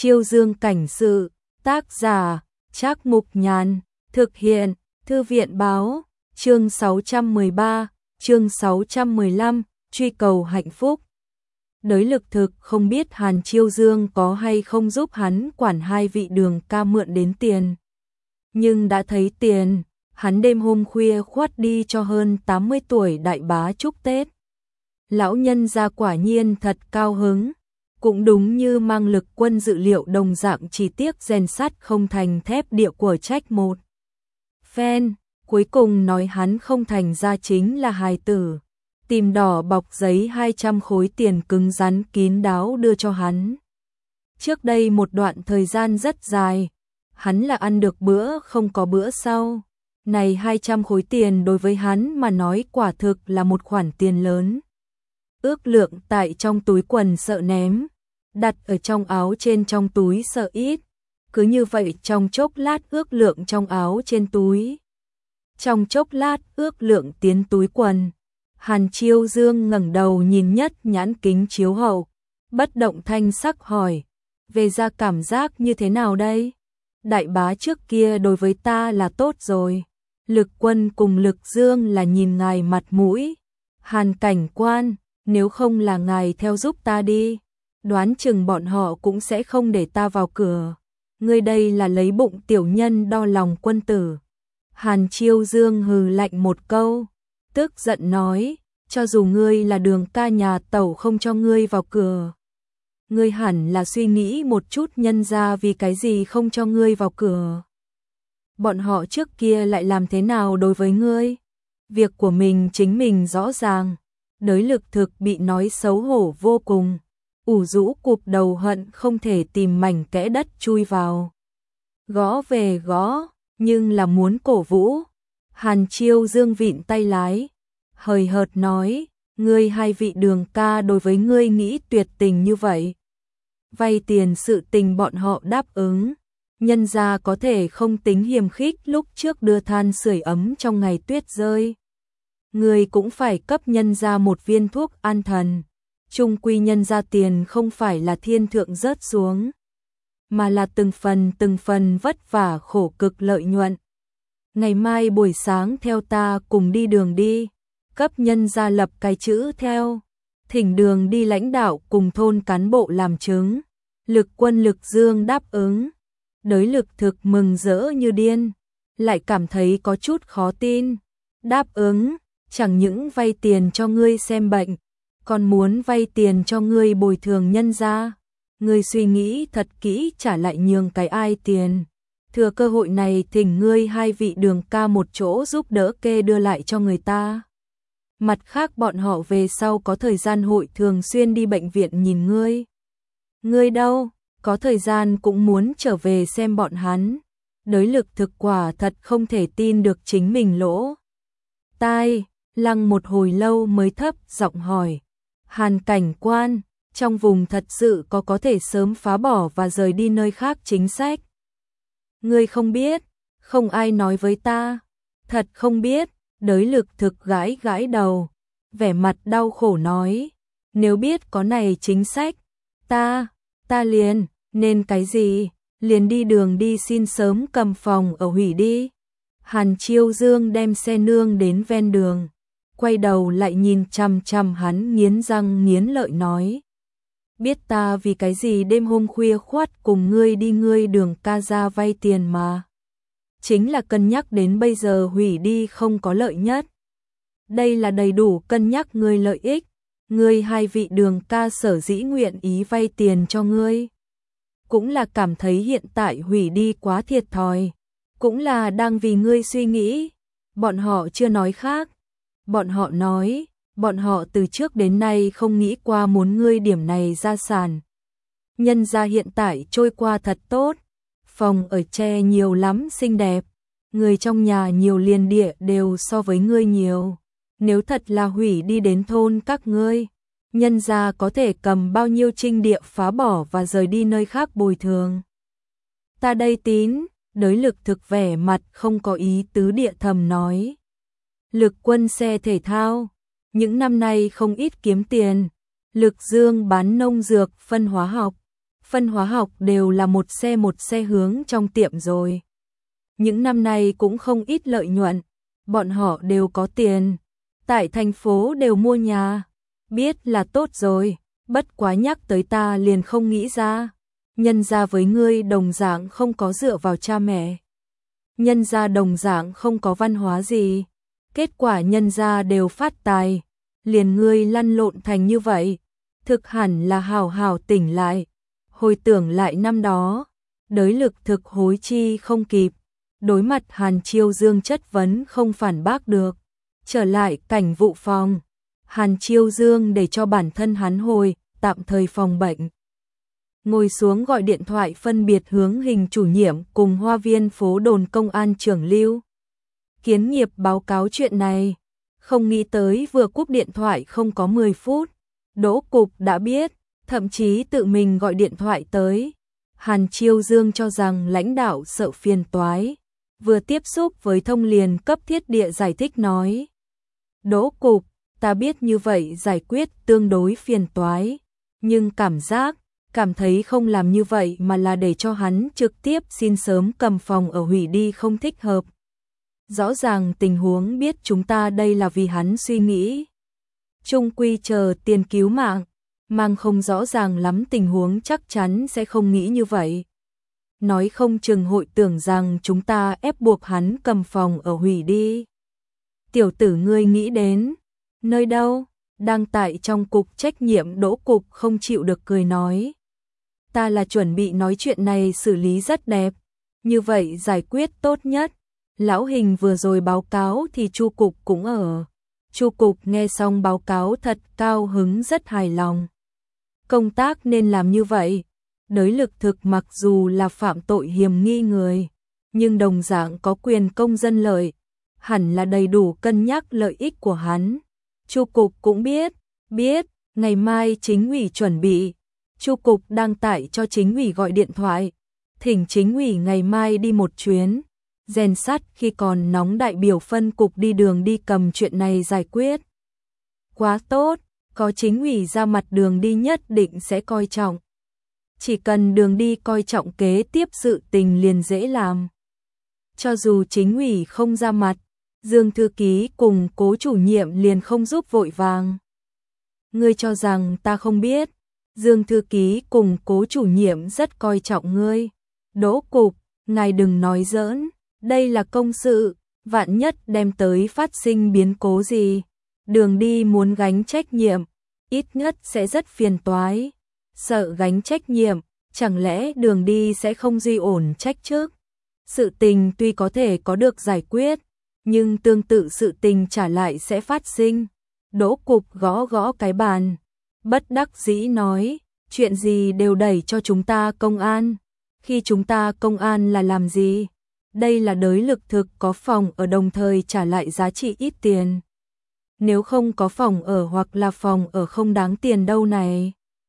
Chiêu Dương cảnh sự, tác giả, Trác Mục Nhàn, thực hiện, Thư viện báo, chương 613, chương 615, truy cầu hạnh phúc. Đới Lực thực không biết Hàn Chiêu Dương có hay không giúp hắn quản hai vị Đường ca mượn đến tiền. Nhưng đã thấy tiền, hắn đêm hôm khuya khoắt đi cho hơn 80 tuổi đại bá chúc Tết. Lão nhân gia quả nhiên thật cao hứng. Cũng đúng như mang Lực Quân dự liệu đồng dạng, chỉ tiếc rèn sắt không thành thép địa của trách một phen, cuối cùng nói hắn không thành ra chính là hài tử. Tìm đỏ bọc giấy 200 khối tiền cứng rắn kín đáo đưa cho hắn. Trước đây một đoạn thời gian rất dài, hắn là ăn được bữa không có bữa sau. Này 200 khối tiền đối với hắn mà nói quả thực là một khoản tiền lớn. Ước lượng tại trong túi quần sợ ném, đặt ở trong áo trên trong túi sợ ít. Cứ như vậy trong chốc lát ước lượng trong áo trên túi. Trong chốc lát ước lượng tiến túi quần. Hàn Chiêu Dương ngẩng đầu nhìn Nhất Nhãn kính chiếu hậu, bất động thanh sắc hỏi, về ra cảm giác như thế nào đây? Đại bá trước kia đối với ta là tốt rồi. Lực Quân cùng Lực Dương là nhìn ngài mặt mũi. Hàn cảnh quan, nếu không là ngài theo giúp ta đi, đoán chừng bọn họ cũng sẽ không để ta vào cửa. Ngươi đây là lấy bụng tiểu nhân đo lòng quân tử. Hàn Chiêu Dương hừ lạnh một câu, tức giận nói, cho dù ngươi là Đường ca nhà tẩu không cho ngươi vào cửa, ngươi hẳn là suy nghĩ một chút nhân ra vì cái gì không cho ngươi vào cửa. Bọn họ trước kia lại làm thế nào đối với ngươi? Việc của mình chính mình rõ ràng. Đới Lực thực bị nói xấu hổ vô cùng, ủ rũ cụp đầu hận không thể tìm mảnh kẽ đất chui vào. Gõ về gõ, nhưng là muốn cổ vũ. Hàn Chiêu Dương vịn tay lái, hời hợt nói, ngươi hai vị Đường ca đối với ngươi nghĩ tuyệt tình như vậy. Vay tiền sự tình bọn họ đáp ứng, nhân gia có thể không tính hiềm khích lúc trước đưa than sưởi ấm trong ngày tuyết rơi. Ngươi cũng phải cấp nhân gia một viên thuốc an thần. Chung quy nhân gia tiền không phải là thiên thượng rớt xuống, mà là từng phần vất vả khổ cực lợi nhuận. Ngày mai buổi sáng theo ta cùng đi đường đi, cấp nhân gia lập cái chữ theo, thỉnh đường đi lãnh đạo cùng thôn cán bộ làm chứng. Lực Quân Lực Dương đáp ứng. Đới Lực thực mừng rỡ như điên, lại cảm thấy có chút khó tin. Đáp ứng, chẳng những vay tiền cho ngươi xem bệnh, còn muốn vay tiền cho ngươi bồi thường nhân gia. Ngươi suy nghĩ thật kỹ trả lại nhường cái ai tiền. Thừa cơ hội này thỉnh ngươi hai vị Đường ca một chỗ giúp đỡ kê đưa lại cho người ta. Mặt khác bọn họ về sau có thời gian hội thường xuyên đi bệnh viện nhìn ngươi. Ngươi đâu, có thời gian cũng muốn trở về xem bọn hắn. Đới Lực thực quả thật không thể tin được chính mình lỗ tai, lăng một hồi lâu mới thấp giọng hỏi, Hàn cảnh quan, trong vùng thật sự có thể sớm phá bỏ và rời đi nơi khác chính sách? Ngươi không biết, không ai nói với ta. Thật không biết. Đới Lực thực gãi gãi đầu, vẻ mặt đau khổ nói, nếu biết có này chính sách, ta liền, nên cái gì, liền đi đường đi xin sớm cầm phòng ở hủy đi. Hàn Chiêu Dương đem xe nương đến ven đường, quay đầu lại nhìn chằm chằm hắn nghiến răng nghiến lợi nói, biết ta vì cái gì đêm hôm khuya khoắt cùng ngươi đi ngươi Đường ca ra vay tiền mà. Chính là cân nhắc đến bây giờ hủy đi không có lợi nhất. Đây là đầy đủ cân nhắc ngươi lợi ích. Ngươi hai vị Đường ca sở dĩ nguyện ý vay tiền cho ngươi, cũng là cảm thấy hiện tại hủy đi quá thiệt thòi, cũng là đang vì ngươi suy nghĩ. Bọn họ chưa nói khác. Bọn họ nói, bọn họ từ trước đến nay không nghĩ qua muốn ngươi điểm này gia sản. Nhân gia hiện tại trôi qua thật tốt, phòng ở tre nhiều lắm xinh đẹp, người trong nhà nhiều liền địa đều so với ngươi nhiều. Nếu thật là hủy đi đến thôn các ngươi, nhân gia có thể cầm bao nhiêu trinh địa phá bỏ và rời đi nơi khác bồi thường. Ta đây tín. Đới Lực thực vẻ mặt không có ý tứ địa thầm nói. Lực Quân xe thể thao, những năm nay không ít kiếm tiền. Lực Dương bán nông dược, phân hóa học, phân hóa học đều là một xe hướng trong tiệm rồi. Những năm nay cũng không ít lợi nhuận, bọn họ đều có tiền, tại thành phố đều mua nhà, biết là tốt rồi, bất quá nhắc tới ta liền không nghĩ ra. Nhân gia với ngươi đồng dạng không có dựa vào cha mẹ. Nhân gia đồng dạng không có văn hóa gì. Kết quả nhân gia đều phát tài. Liền ngươi lăn lộn thành như vậy. Thực hẳn là hào hào tỉnh lại. Hồi tưởng lại năm đó. Đới lực thực hối chi không kịp. Đối mặt Hàn Chiêu Dương chất vấn không phản bác được. Trở lại cảnh vụ phòng. Hàn Chiêu Dương để cho bản thân hắn hồi, tạm thời phòng bệnh. Ngồi xuống gọi điện thoại phân biệt hướng Hình chủ nhiệm cùng Hoa Viên phố đồn công an trưởng Lưu Kiến Nghiệp báo cáo chuyện này. Không nghĩ tới vừa cúp điện thoại không có 10 phút. Đỗ Cục đã biết, thậm chí tự mình gọi điện thoại tới. Hàn Chiêu Dương cho rằng lãnh đạo sợ phiền toái. Vừa tiếp xúc với Thông liền cấp thiết địa giải thích nói. Đỗ Cục, ta biết như vậy giải quyết tương đối phiền toái. Nhưng cảm thấy không làm như vậy mà là để cho hắn trực tiếp xin sớm cầm phòng ở hủy đi không thích hợp. Rõ ràng tình huống biết chúng ta đây là vì hắn suy nghĩ. Trung quy chờ tiền cứu mạng, mang không rõ ràng lắm tình huống chắc chắn sẽ không nghĩ như vậy. Nói không chừng hội tưởng rằng chúng ta ép buộc hắn cầm phòng ở hủy đi. Tiểu tử ngươi nghĩ đến, nơi đâu, đang tại trong cục trách nhiệm. Đỗ Cục không chịu được cười nói. Ta là chuẩn bị nói chuyện này xử lý rất đẹp, như vậy giải quyết tốt nhất. Lão Hình vừa rồi báo cáo thì Chu Cục cũng ở. Chu Cục nghe xong báo cáo thật cao hứng rất hài lòng. Công tác nên làm như vậy. Đới lực thực mặc dù là phạm tội hiểm nghi người, nhưng đồng dạng có quyền công dân lợi, hẳn là đầy đủ cân nhắc lợi ích của hắn. Chu Cục cũng biết, ngày mai chính ủy chuẩn bị. Chu Cục đang tại cho chính ủy gọi điện thoại, thỉnh chính ủy ngày mai đi một chuyến, rèn sắt khi còn nóng. Đại biểu phân cục đi đường đi cầm chuyện này giải quyết. Quá tốt, có chính ủy ra mặt đường đi nhất định sẽ coi trọng. Chỉ cần đường đi coi trọng kế tiếp sự tình liền dễ làm. Cho dù chính ủy không ra mặt, Dương thư ký cùng Cố chủ nhiệm liền không giúp vội vàng. Ngươi cho rằng ta không biết? Dương thư ký cùng Cố chủ nhiệm rất coi trọng ngươi. Đỗ Cục, ngài đừng nói giỡn, đây là công sự, vạn nhất đem tới phát sinh biến cố gì, đường đi muốn gánh trách nhiệm, ít nhất sẽ rất phiền toái. Sợ gánh trách nhiệm, chẳng lẽ đường đi sẽ không duy ổn trách trước? Sự tình tuy có thể có được giải quyết, nhưng tương tự sự tình trả lại sẽ phát sinh. Đỗ Cục gõ gõ cái bàn, bất đắc dĩ nói, chuyện gì đều đẩy cho chúng ta công an. Khi chúng ta công an là làm gì? Đây là đới lực thực có phòng ở đồng thời trả lại giá trị ít tiền. Nếu không có phòng ở hoặc là phòng ở không đáng tiền đâu này.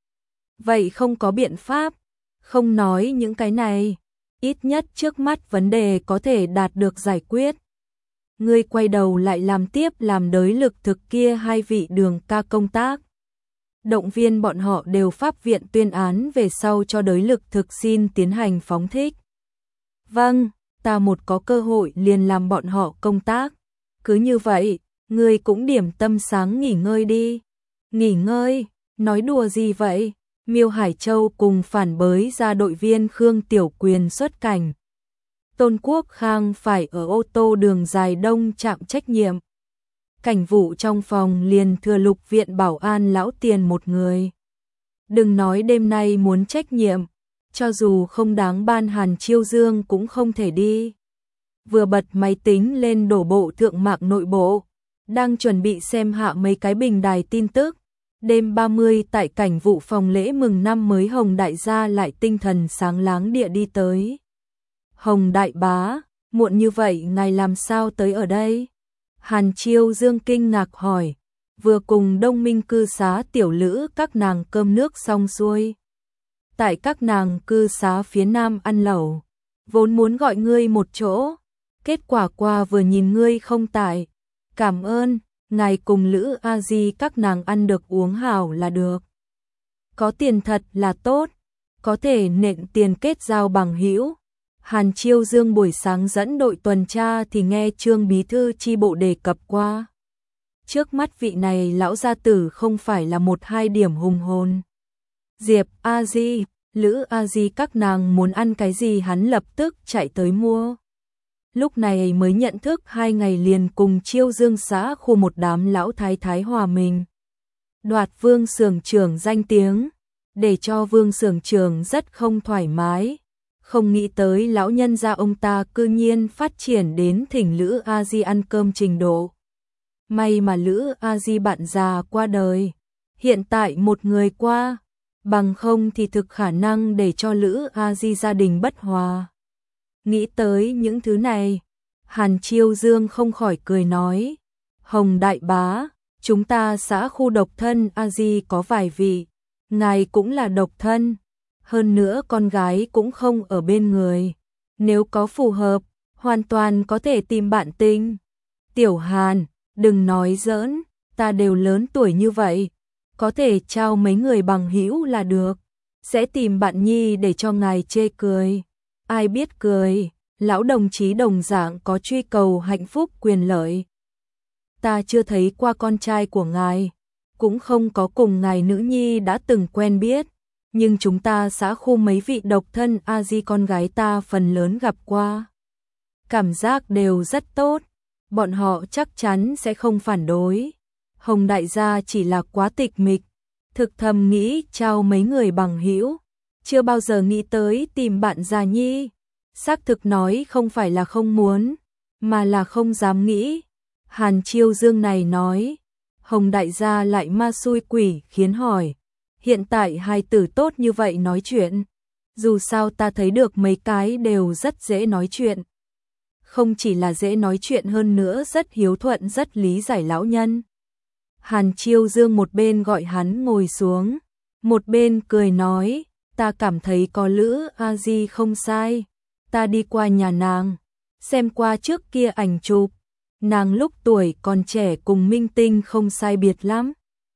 Vậy không có biện pháp, không nói những cái này, ít nhất trước mắt vấn đề có thể đạt được giải quyết. Ngươi quay đầu lại làm tiếp làm đới lực thực kia hai vị Đường ca công tác. Động viên bọn họ đều pháp viện tuyên án về sau cho đới lực thực xin tiến hành phóng thích. Vâng, ta một có cơ hội liền làm bọn họ công tác. Cứ như vậy, ngươi cũng điểm tâm sáng nghỉ ngơi đi. Nghỉ ngơi, nói đùa gì vậy? Miêu Hải Châu cùng phản bới ra đội viên Khương Tiểu Quyền xuất cảnh. Tôn Quốc Khang phải ở ô tô đường dài đông trạm trách nhiệm. Cảnh vụ trong phòng liền thừa Lục viện bảo an lão tiền một người. Đừng nói đêm nay muốn trách nhiệm, cho dù không đáng ban Hàn Chiêu Dương cũng không thể đi. Vừa bật máy tính lên đổ bộ thượng mạng nội bộ, đang chuẩn bị xem hạ mấy cái bình đài tin tức. Đêm 30 tại cảnh vụ phòng lễ mừng năm mới Hồng đại gia lại tinh thần sáng láng địa đi tới. Hồng đại bá, muộn như vậy ngài làm sao tới ở đây? Hàn Chiêu Dương kinh ngạc hỏi, vừa cùng Đông Minh cư xá tiểu lữ các nàng cơm nước xong xuôi. Tại các nàng cư xá phía nam ăn lẩu, vốn muốn gọi ngươi một chỗ, kết quả qua vừa nhìn ngươi không tại. Cảm ơn, ngài cùng Lữ A Di các nàng ăn được uống hảo là được. Có tiền thật là tốt, có thể nện tiền kết giao bằng hữu. Hàn Chiêu Dương buổi sáng dẫn đội tuần tra thì nghe Trương bí thư chi bộ đề cập qua. Trước mắt vị này lão gia tử không phải là một hai điểm hùng hồn. Diệp A Di, Lữ A Di các nàng muốn ăn cái gì hắn lập tức chạy tới mua. Lúc này mới nhận thức 2 ngày liền cùng Chiêu Dương xã khu một đám lão thái thái hòa mình. Đoạt Vương xưởng trưởng danh tiếng, để cho Vương xưởng trưởng rất không thoải mái. Không nghĩ tới lão nhân gia ông ta cư nhiên phát triển đến thỉnh Lữ A Di ăn cơm trình độ. May mà Lữ A Di bạn già qua đời, hiện tại một người qua, bằng không thì thực khả năng để cho Lữ A Di gia đình bất hòa. Nghĩ tới những thứ này, Hàn Chiêu Dương không khỏi cười nói, Hồng đại bá, chúng ta xã khu độc thân A Di có vài vị, ngài cũng là độc thân, hơn nữa con gái cũng không ở bên người, nếu có phù hợp, hoàn toàn có thể tìm bạn tình. Tiểu Hàn, đừng nói giỡn, ta đều lớn tuổi như vậy, có thể trao mấy người bằng hữu là được, sẽ tìm bạn nhi để cho ngài chê cười. Ai biết cười, lão đồng chí đồng dạng có truy cầu hạnh phúc quyền lợi. Ta chưa thấy qua con trai của ngài, cũng không có cùng ngài nữ nhi đã từng quen biết, nhưng chúng ta xã khu mấy vị độc thân A Di con gái ta phần lớn gặp qua. Cảm giác đều rất tốt, bọn họ chắc chắn sẽ không phản đối. Hồng đại gia chỉ là quá tịch mịch, thực thầm nghĩ trao mấy người bằng hữu, chưa bao giờ nghĩ tới tìm bạn già nhi. Xác thực nói không phải là không muốn, mà là không dám nghĩ. Hàn Chiêu Dương này nói, Hồng đại gia lại ma xui quỷ khiến hỏi, hiện tại hai tử tốt như vậy nói chuyện, dù sao ta thấy được mấy cái đều rất dễ nói chuyện. Không chỉ là dễ nói chuyện hơn nữa rất hiếu thuận rất lý giải lão nhân. Hàn Chiêu Dương một bên gọi hắn ngồi xuống, một bên cười nói, ta cảm thấy có Lữ A Di không sai, ta đi qua nhà nàng, xem qua trước kia ảnh chụp, nàng lúc tuổi còn trẻ cùng minh tinh không sai biệt lắm.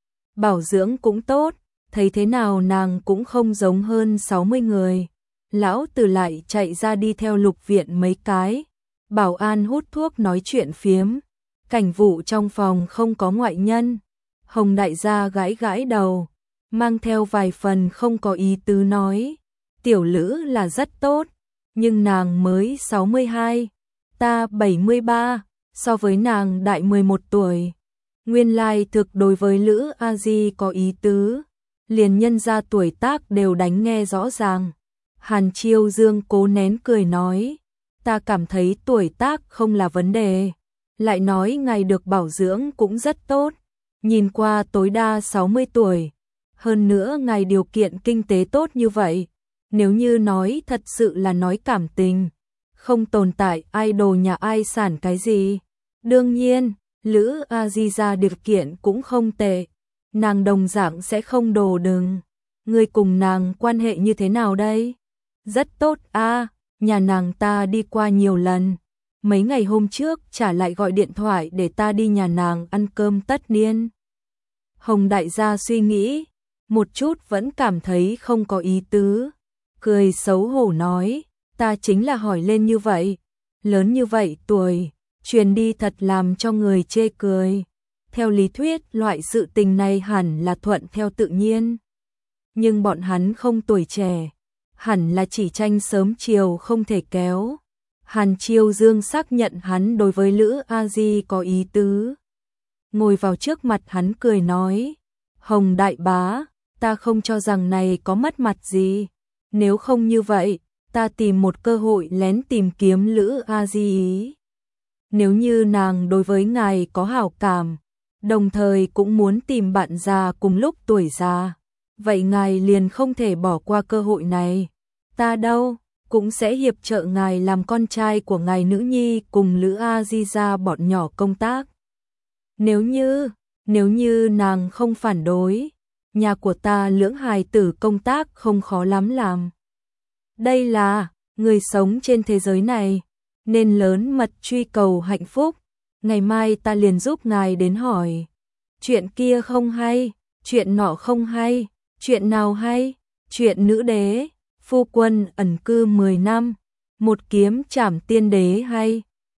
Bảo dưỡng cũng tốt, thấy thế nào nàng cũng không giống hơn 60 người. Lão Tử lại chạy ra đi theo Lục viện mấy cái, bảo an hút thuốc nói chuyện phiếm, cảnh vụ trong phòng không có ngoại nhân. Hồng đại gia gãi gãi đầu, mang theo vài phần không có ý tứ nói, tiểu Lữ là rất tốt, nhưng nàng mới 62, ta 73, so với nàng đại 11 tuổi. Nguyên lai thực đối với Lữ A Di có ý tứ, liền nhân ra tuổi tác đều đánh nghe rõ ràng. Hàn Chiêu Dương cố nén cười nói, ta cảm thấy tuổi tác không là vấn đề, lại nói ngài được bảo dưỡng cũng rất tốt, nhìn qua tối đa 60 tuổi, hơn nữa ngài điều kiện kinh tế tốt như vậy, nếu như nói thật sự là nói cảm tình, không tồn tại idol nhà ai sản cái gì. Đương nhiên, Lữ A Di ra điều kiện cũng không tệ, nàng đồng dạng sẽ không đồ đừng. Người cùng nàng quan hệ như thế nào đây? Rất tốt a, nhà nàng ta đi qua nhiều lần. Mấy ngày hôm trước trả lại gọi điện thoại để ta đi nhà nàng ăn cơm tất niên. Hồng đại gia suy nghĩ, một chút vẫn cảm thấy không có ý tứ. Cười xấu hổ nói, ta chính là hỏi lên như vậy. Lớn như vậy tuổi, truyền đi thật làm cho người chê cười. Theo lý thuyết loại sự tình này hẳn là thuận theo tự nhiên. Nhưng bọn hắn không tuổi trẻ, hẳn là chỉ tranh sớm chiều không thể kéo. Hàn Chiêu Dương xác nhận hắn đối với Lữ A Di có ý tứ. Ngồi vào trước mặt hắn cười nói, Hồng đại bá, ta không cho rằng này có mất mặt gì. Nếu không như vậy, ta tìm một cơ hội lén tìm kiếm Lữ A Di ý. Nếu như nàng đối với ngài có hảo cảm, đồng thời cũng muốn tìm bạn già cùng lúc tuổi già, vậy ngài liền không thể bỏ qua cơ hội này. Ta đâu, cũng sẽ hiệp trợ ngài làm con trai của ngài nữ nhi cùng Lữ A Di ra bọn nhỏ công tác. Nếu như nàng không phản đối, nhà của ta lưỡng hài tử công tác không khó lắm làm. Đây là, người sống trên thế giới này, nên lớn mật truy cầu hạnh phúc. Ngày mai ta liền giúp ngài đến hỏi. Chuyện kia không hay, chuyện nọ không hay, chuyện nào hay, chuyện nữ đế, phu quân ẩn cư 10 năm, một kiếm trảm tiên đế hay